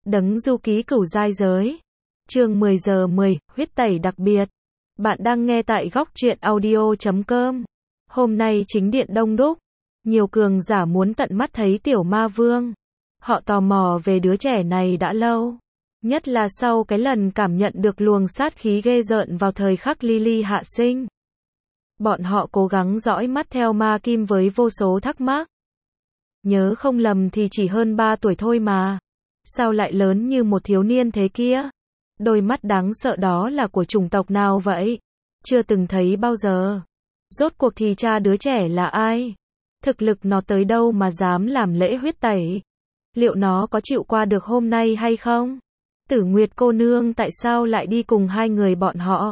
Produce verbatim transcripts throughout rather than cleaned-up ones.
Đấng du ký cửu giai giới. Chương mười giờ mười, huyết tẩy đặc biệt. Bạn đang nghe tại góc truyện audio chấm com. Hôm nay chính điện đông đúc. Nhiều cường giả muốn tận mắt thấy tiểu ma vương. Họ tò mò về đứa trẻ này đã lâu. Nhất là sau cái lần cảm nhận được luồng sát khí ghê rợn vào thời khắc Lily hạ sinh. Bọn họ cố gắng dõi mắt theo ma kim với vô số thắc mắc. Nhớ không lầm thì chỉ hơn ba tuổi thôi mà. Sao lại lớn như một thiếu niên thế kia? Đôi mắt đáng sợ đó là của chủng tộc nào vậy? Chưa từng thấy bao giờ. Rốt cuộc thì cha đứa trẻ là ai? Thực lực nó tới đâu mà dám làm lễ huyết tẩy? Liệu nó có chịu qua được hôm nay hay không? Tử Nguyệt cô nương tại sao lại đi cùng hai người bọn họ?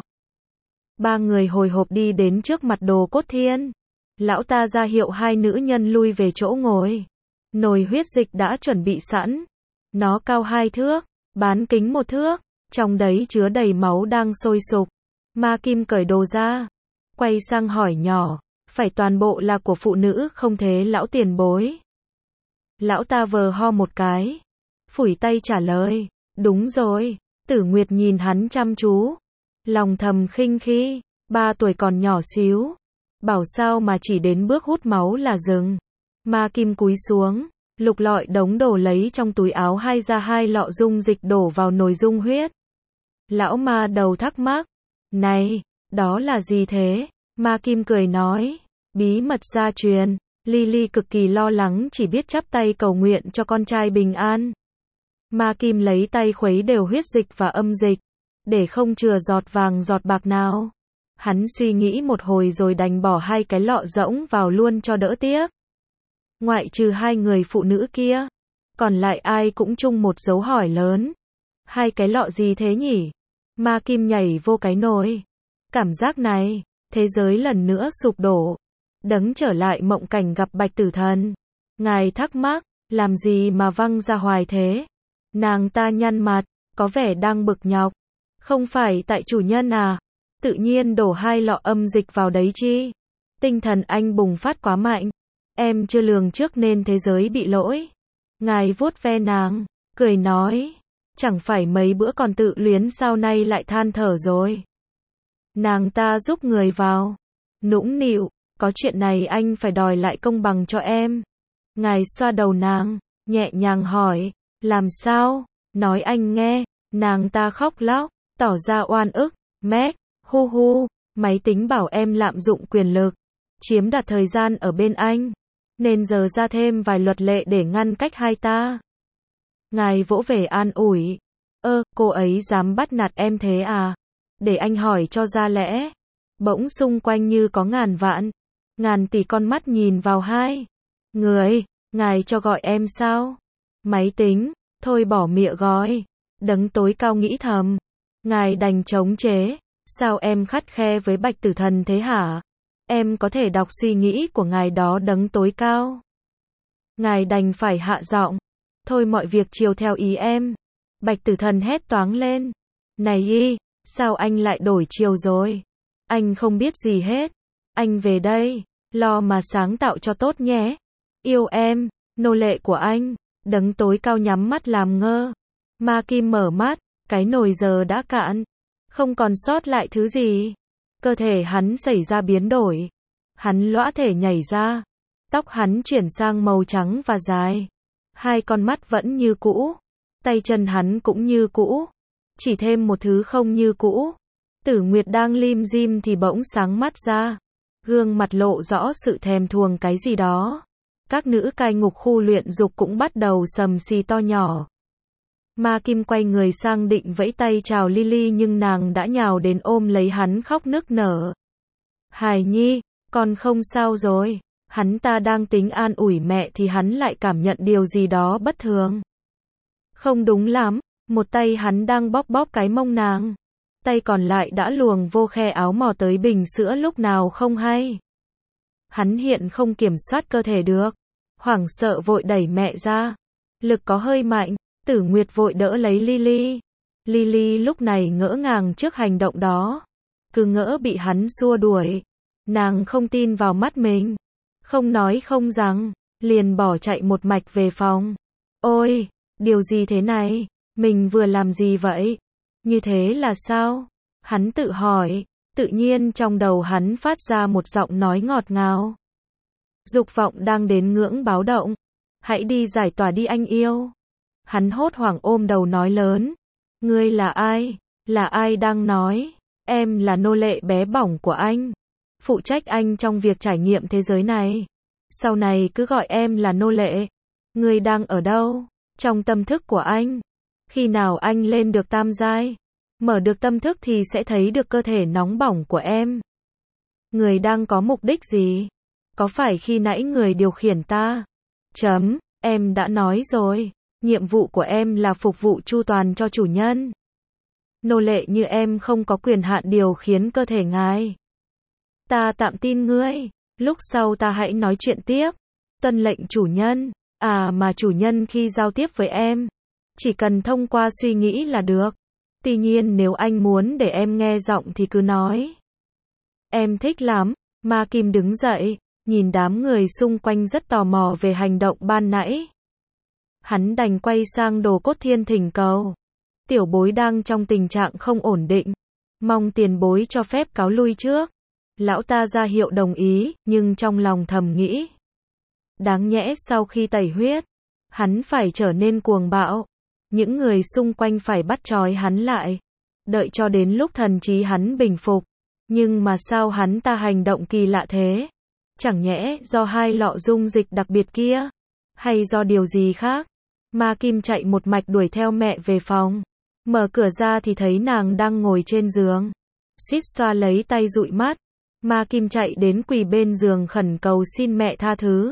Ba người hồi hộp đi đến trước mặt Đồ Cốt Thiên. Lão ta ra hiệu hai nữ nhân lui về chỗ ngồi. Nồi huyết dịch đã chuẩn bị sẵn. Nó cao hai thước, bán kính một thước, trong đấy chứa đầy máu đang sôi sục. Ma Kim cởi đồ ra, quay sang hỏi nhỏ, phải toàn bộ là của phụ nữ không thế lão tiền bối? Lão ta vờ ho một cái, phủi tay trả lời, đúng rồi. Tử Nguyệt nhìn hắn chăm chú, lòng thầm khinh khi, ba tuổi còn nhỏ xíu, bảo sao mà chỉ đến bước hút máu là dừng. Ma Kim cúi xuống, lục lọi đống đồ lấy trong túi áo hai ra hai lọ dung dịch đổ vào nồi dung huyết. Lão ma đầu thắc mắc, này, đó là gì thế? Ma Kim cười nói, bí mật gia truyền. Lily cực kỳ lo lắng chỉ biết chắp tay cầu nguyện cho con trai bình an. Ma Kim lấy tay khuấy đều huyết dịch và âm dịch, để không chừa giọt vàng giọt bạc nào. Hắn suy nghĩ một hồi rồi đành bỏ hai cái lọ rỗng vào luôn cho đỡ tiếc. Ngoại trừ hai người phụ nữ kia, còn lại ai cũng chung một dấu hỏi lớn. Hai cái lọ gì thế nhỉ? Ma Kim nhảy vô cái nồi. Cảm giác này, thế giới lần nữa sụp đổ. Đấng trở lại mộng cảnh gặp Bạch Tử Thần. Ngài thắc mắc, làm gì mà văng ra hoài thế? Nàng ta nhăn mặt, có vẻ đang bực nhọc. Không phải tại chủ nhân à? Tự nhiên đổ hai lọ âm dịch vào đấy chi? Tinh thần anh bùng phát quá mạnh. Em chưa lường trước nên thế giới bị lỗi. Ngài vuốt ve nàng, cười nói, chẳng phải mấy bữa còn tự luyến sao nay lại than thở rồi. Nàng ta giúp người vào, nũng nịu, có chuyện này anh phải đòi lại công bằng cho em. Ngài xoa đầu nàng, nhẹ nhàng hỏi, làm sao? Nói anh nghe. Nàng ta khóc lóc, tỏ ra oan ức, mét, hu hu, máy tính bảo em lạm dụng quyền lực, chiếm đoạt thời gian ở bên anh, nên giờ ra thêm vài luật lệ để ngăn cách hai ta. Ngài vỗ về an ủi, ơ, cô ấy dám bắt nạt em thế à? Để anh hỏi cho ra lẽ. Bỗng xung quanh như có ngàn vạn, ngàn tỷ con mắt nhìn vào hai người. Ngài cho gọi em sao? Máy tính, thôi bỏ mịa gói. Đấng tối cao nghĩ thầm, ngài đành chống chế. Sao em khắt khe với Bạch Tử Thần thế hả? Em có thể đọc suy nghĩ của ngài đó đấng tối cao. Ngài đành phải hạ giọng, thôi mọi việc chiều theo ý em. Bạch Tử Thần hét toáng lên, này y, sao anh lại đổi chiều rồi? Anh không biết gì hết. Anh về đây, lo mà sáng tạo cho tốt nhé. Yêu em, nô lệ của anh. Đấng tối cao nhắm mắt làm ngơ. Ma Kim mở mắt, cái nồi giờ đã cạn, không còn sót lại thứ gì. Cơ thể hắn xảy ra biến đổi. Hắn lõa thể nhảy ra. Tóc hắn chuyển sang màu trắng và dài. Hai con mắt vẫn như cũ. Tay chân hắn cũng như cũ. Chỉ thêm một thứ không như cũ. Tử Nguyệt đang lim dim thì bỗng sáng mắt ra. Gương mặt lộ rõ sự thèm thuồng cái gì đó. Các nữ cai ngục khu luyện dục cũng bắt đầu sầm xì to nhỏ. Ma Kim quay người sang định vẫy tay chào Lily nhưng nàng đã nhào đến ôm lấy hắn khóc nức nở. Hài Nhi, con không sao rồi. Hắn ta đang tính an ủi mẹ thì hắn lại cảm nhận điều gì đó bất thường. Không đúng lắm, một tay hắn đang bóp bóp cái mông nàng. Tay còn lại đã luồng vô khe áo mò tới bình sữa lúc nào không hay. Hắn hiện không kiểm soát cơ thể được. Hoảng sợ vội đẩy mẹ ra. Lực có hơi mạnh. Tử Nguyệt vội đỡ lấy Lily. Lily lúc này ngỡ ngàng trước hành động đó. Cứ ngỡ bị hắn xua đuổi. Nàng không tin vào mắt mình. Không nói không rằng. Liền bỏ chạy một mạch về phòng. Ôi, điều gì thế này? Mình vừa làm gì vậy? Như thế là sao? Hắn tự hỏi, tự nhiên trong đầu hắn phát ra một giọng nói ngọt ngào. Dục vọng đang đến ngưỡng báo động. Hãy đi giải tỏa đi anh yêu. Hắn hốt hoảng ôm đầu nói lớn. Ngươi là ai? Là ai đang nói? Em là nô lệ bé bỏng của anh. Phụ trách anh trong việc trải nghiệm thế giới này. Sau này cứ gọi em là nô lệ. Ngươi đang ở đâu? Trong tâm thức của anh. Khi nào anh lên được tam giai? Mở được tâm thức thì sẽ thấy được cơ thể nóng bỏng của em. Người đang có mục đích gì? Có phải khi nãy người điều khiển ta? Chấm, em đã nói rồi. Nhiệm vụ của em là phục vụ chu toàn cho chủ nhân. Nô lệ như em không có quyền hạn điều khiển cơ thể ngài. Ta tạm tin ngươi. Lúc sau ta hãy nói chuyện tiếp. Tuân lệnh chủ nhân. À mà chủ nhân khi giao tiếp với em, chỉ cần thông qua suy nghĩ là được. Tuy nhiên nếu anh muốn để em nghe giọng thì cứ nói. Em thích lắm. Ma Kim đứng dậy, nhìn đám người xung quanh rất tò mò về hành động ban nãy. Hắn đành quay sang Đồ Cốt Thiên thỉnh cầu. Tiểu bối đang trong tình trạng không ổn định. Mong tiền bối cho phép cáo lui trước. Lão ta ra hiệu đồng ý, nhưng trong lòng thầm nghĩ. Đáng nhẽ sau khi tẩy huyết, hắn phải trở nên cuồng bạo. Những người xung quanh phải bắt trói hắn lại. Đợi cho đến lúc thần trí hắn bình phục. Nhưng mà sao hắn ta hành động kỳ lạ thế? Chẳng nhẽ do hai lọ dung dịch đặc biệt kia? Hay do điều gì khác? Ma Kim chạy một mạch đuổi theo mẹ về phòng. Mở cửa ra thì thấy nàng đang ngồi trên giường. Suýt xoa lấy tay dụi mắt. Ma Kim chạy đến quỳ bên giường khẩn cầu xin mẹ tha thứ.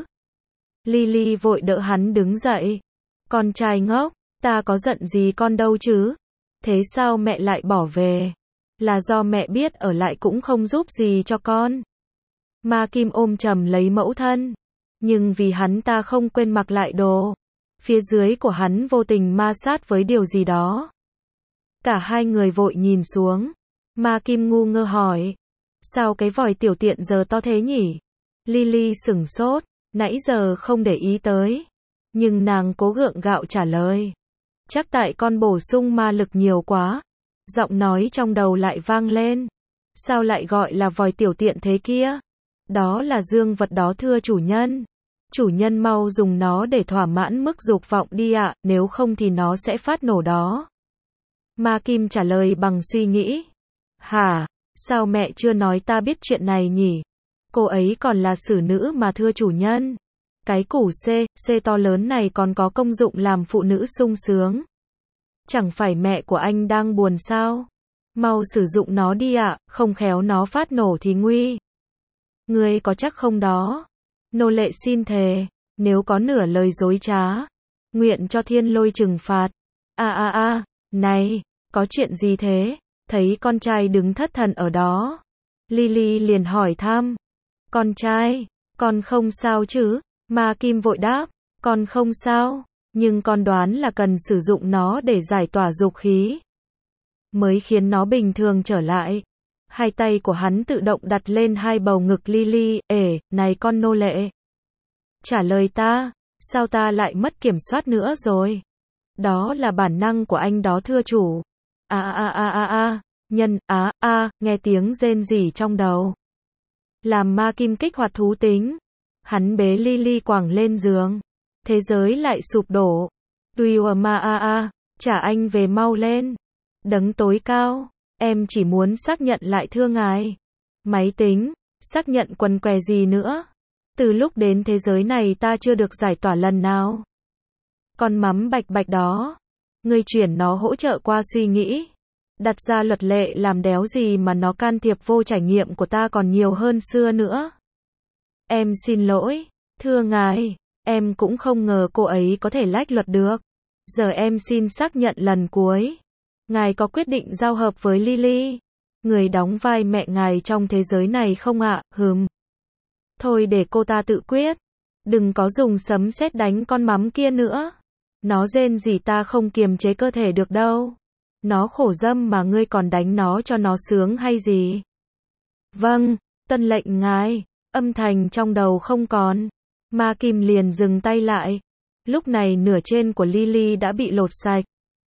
Lily vội đỡ hắn đứng dậy. Con trai ngốc, ta có giận gì con đâu chứ? Thế sao mẹ lại bỏ về? Là do mẹ biết ở lại cũng không giúp gì cho con. Ma Kim ôm chầm lấy mẫu thân. Nhưng vì hắn ta không quên mặc lại đồ. Phía dưới của hắn vô tình ma sát với điều gì đó. Cả hai người vội nhìn xuống. Ma Kim ngu ngơ hỏi. Sao cái vòi tiểu tiện giờ to thế nhỉ? Lily sửng sốt. Nãy giờ không để ý tới. Nhưng nàng cố gượng gạo trả lời. Chắc tại con bổ sung ma lực nhiều quá. Giọng nói trong đầu lại vang lên. Sao lại gọi là vòi tiểu tiện thế kia? Đó là dương vật đó thưa chủ nhân. Chủ nhân mau dùng nó để thỏa mãn mức dục vọng đi ạ, nếu không thì nó sẽ phát nổ đó. Ma Kim trả lời bằng suy nghĩ. Hả? Sao mẹ chưa nói ta biết chuyện này nhỉ? Cô ấy còn là xử nữ mà thưa chủ nhân. Cái củ C, C to lớn này còn có công dụng làm phụ nữ sung sướng. Chẳng phải mẹ của anh đang buồn sao? Mau sử dụng nó đi ạ, không khéo nó phát nổ thì nguy. Ngươi có chắc không đó? Nô lệ xin thề, nếu có nửa lời dối trá, nguyện cho thiên lôi trừng phạt. A a a, này, có chuyện gì thế? Thấy con trai đứng thất thần ở đó. Lily liền hỏi thăm. Con trai, con không sao chứ? Ma Kim vội đáp, con không sao, nhưng con đoán là cần sử dụng nó để giải tỏa dục khí. Mới khiến nó bình thường trở lại. Hai tay của hắn tự động đặt lên hai bầu ngực Lily. Ể, này con nô lệ. Trả lời ta, sao ta lại mất kiểm soát nữa rồi? Đó là bản năng của anh đó thưa chủ. A a a a a, nhân, á, a, nghe tiếng rên rỉ trong đầu. Làm Ma Kim kích hoạt thú tính. Hắn bế Lily quẳng lên giường. Thế giới lại sụp đổ. Tùy ma a a, trả anh về mau lên. Đấng tối cao, em chỉ muốn xác nhận lại thưa ngài. Máy tính, xác nhận quần què gì nữa? Từ lúc đến thế giới này ta chưa được giải tỏa lần nào. Con mắm bạch bạch đó. Ngươi chuyển nó hỗ trợ qua suy nghĩ. Đặt ra luật lệ làm đéo gì mà nó can thiệp vô trải nghiệm của ta còn nhiều hơn xưa nữa. Em xin lỗi, thưa ngài, em cũng không ngờ cô ấy có thể lách luật được. Giờ em xin xác nhận lần cuối. Ngài có quyết định giao hợp với Lily, người đóng vai mẹ ngài trong thế giới này không ạ? Hừm. Thôi để cô ta tự quyết. Đừng có dùng sấm sét đánh con mắm kia nữa. Nó rên rỉ ta không kiềm chế cơ thể được đâu. Nó khổ dâm mà ngươi còn đánh nó cho nó sướng hay gì? Vâng, tuân lệnh ngài. Âm thanh trong đầu không còn. Ma Kim liền dừng tay lại. Lúc này nửa trên của Lily đã bị lột sạch.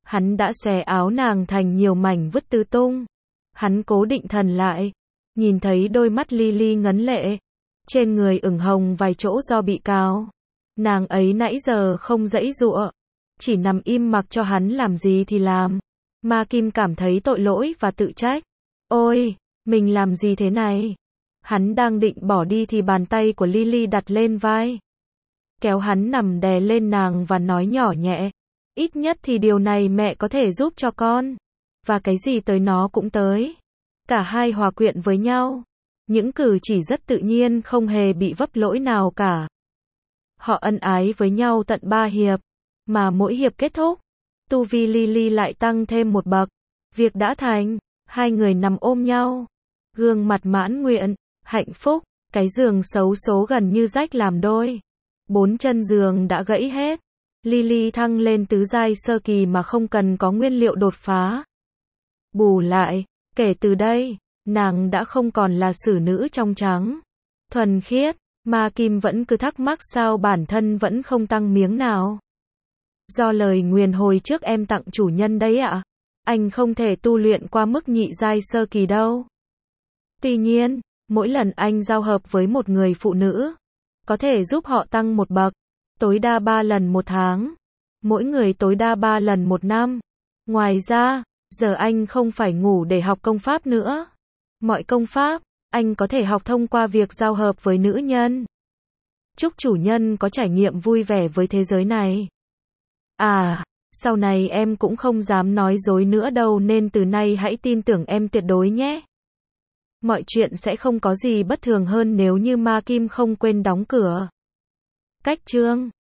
Hắn đã xé áo nàng thành nhiều mảnh vứt tứ tung. Hắn cố định thần lại, nhìn thấy đôi mắt Lily ngấn lệ, trên người ửng hồng vài chỗ do bị cào. Nàng ấy nãy giờ không giãy giụa, chỉ nằm im mặc cho hắn làm gì thì làm. Ma Kim cảm thấy tội lỗi và tự trách. Ôi, mình làm gì thế này? Hắn đang định bỏ đi thì bàn tay của Lily đặt lên vai, kéo hắn nằm đè lên nàng và nói nhỏ nhẹ, ít nhất thì điều này mẹ có thể giúp cho con. Và cái gì tới nó cũng tới. Cả hai hòa quyện với nhau. Những cử chỉ rất tự nhiên, không hề bị vấp lỗi nào cả. Họ ân ái với nhau tận ba hiệp. Mà mỗi hiệp kết thúc, tu vi Lily lại tăng thêm một bậc. Việc đã thành, hai người nằm ôm nhau. Gương mặt mãn nguyện, hạnh phúc, cái giường xấu số gần như rách làm đôi. Bốn chân giường đã gãy hết. Lily thăng lên tứ giai sơ kỳ mà không cần có nguyên liệu đột phá. Bù lại, kể từ đây, nàng đã không còn là xử nữ trong trắng, thuần khiết. Ma Kim vẫn cứ thắc mắc sao bản thân vẫn không tăng miếng nào. Do lời nguyền hồi trước em tặng chủ nhân đấy ạ. Anh không thể tu luyện qua mức nhị giai sơ kỳ đâu. Tuy nhiên, mỗi lần anh giao hợp với một người phụ nữ, có thể giúp họ tăng một bậc, tối đa ba lần một tháng, mỗi người tối đa ba lần một năm. Ngoài ra, giờ anh không phải ngủ để học công pháp nữa. Mọi công pháp, anh có thể học thông qua việc giao hợp với nữ nhân. Chúc chủ nhân có trải nghiệm vui vẻ với thế giới này. À, sau này em cũng không dám nói dối nữa đâu nên từ nay hãy tin tưởng em tuyệt đối nhé. Mọi chuyện sẽ không có gì bất thường hơn nếu như Ma Kim không quên đóng cửa. Cách chương